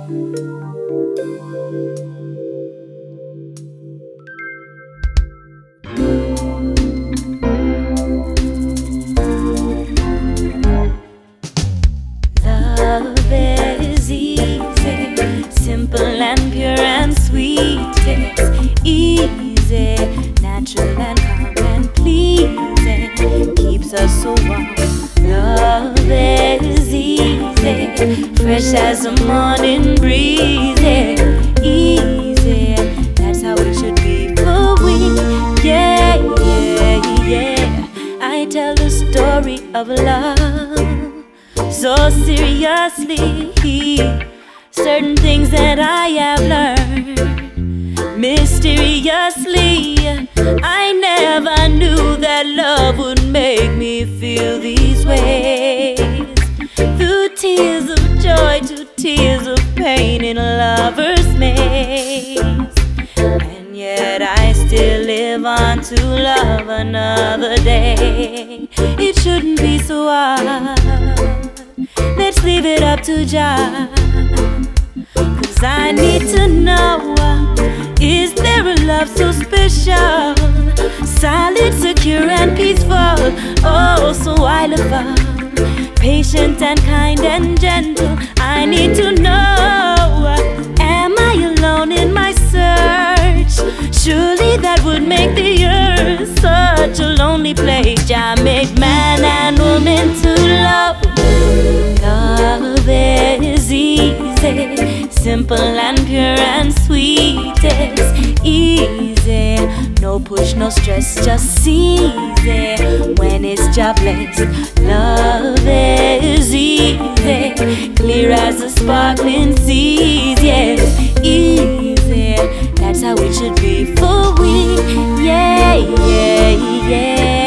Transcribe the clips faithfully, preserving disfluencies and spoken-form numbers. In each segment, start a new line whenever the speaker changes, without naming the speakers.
Love is easy, simple and pure and sweet. It's easy, natural and calm and pleasing, keeps us so warm. Love is easy, fresh as a morning breeze. Yeah, easy, that's how it should be for we. Yeah, yeah, yeah. I tell the story of love so seriously. Certain things that I have learned mysteriously. I never knew that love would make me feel these ways. Through tears of joy to tears of pain in a lover's maze. And yet I still live on to love another day. It shouldn't be so hard. Let's leave it up to Jah. Cause I need to know, is there a love so special, solid, secure and peaceful? Oh, so I love her, patient and kind and gentle. I need to know, am I alone in my search? Surely that would make the earth such a lonely place. Jah made man and woman to love. Love is easy, simple and pure and sweet. It's easy, no push, no stress, just easy when it's Jah blessed. Love is easy, clear as the sparkling seas. Yes, easy, that's how it should be for we. Yeah, yeah, yeah.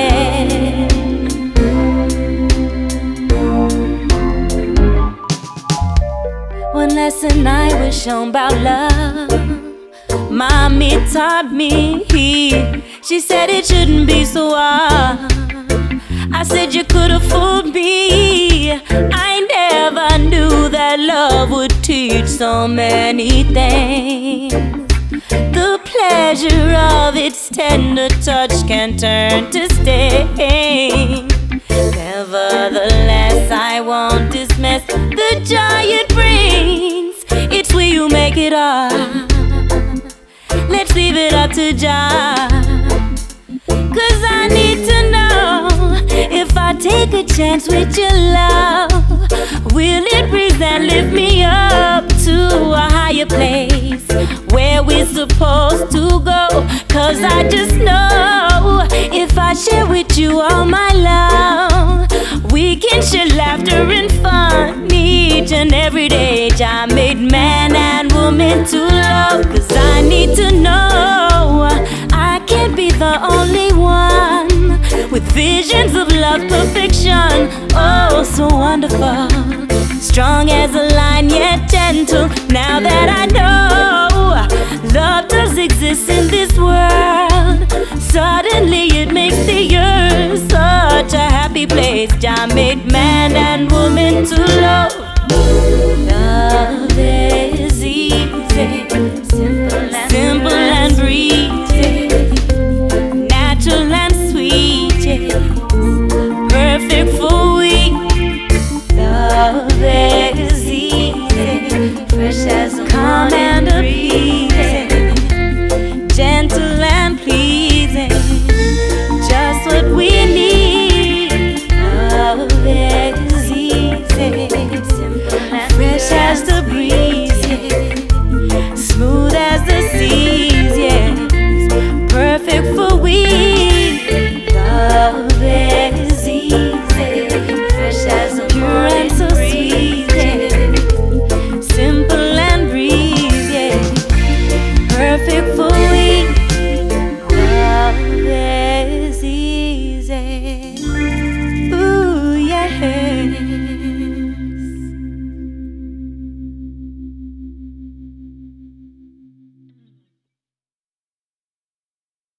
One lesson I was shown about love, Mommy taught me. She said it shouldn't be so hard. I said you could have fooled me. I never knew that love would teach so many things. The pleasure of its tender touch can turn to stain. Nevertheless, I won't dismiss the joy it brings. It's we who make it all. Let's leave it up to Jah. Cause I need to know, if I take a chance with your love, will it breathe and lift me up to a higher place where we're supposed to go? Cause I just know, if I share with you all my love, we can share laughter and fun each and every day. Jah made man and woman to love. Cause I need to know, I can't be the only one with visions of love perfection. Oh, so wonderful, strong as a lion yet gentle. Now that I know love does exist in this world, suddenly it makes the earth such a happy place. Jah made man and woman to love.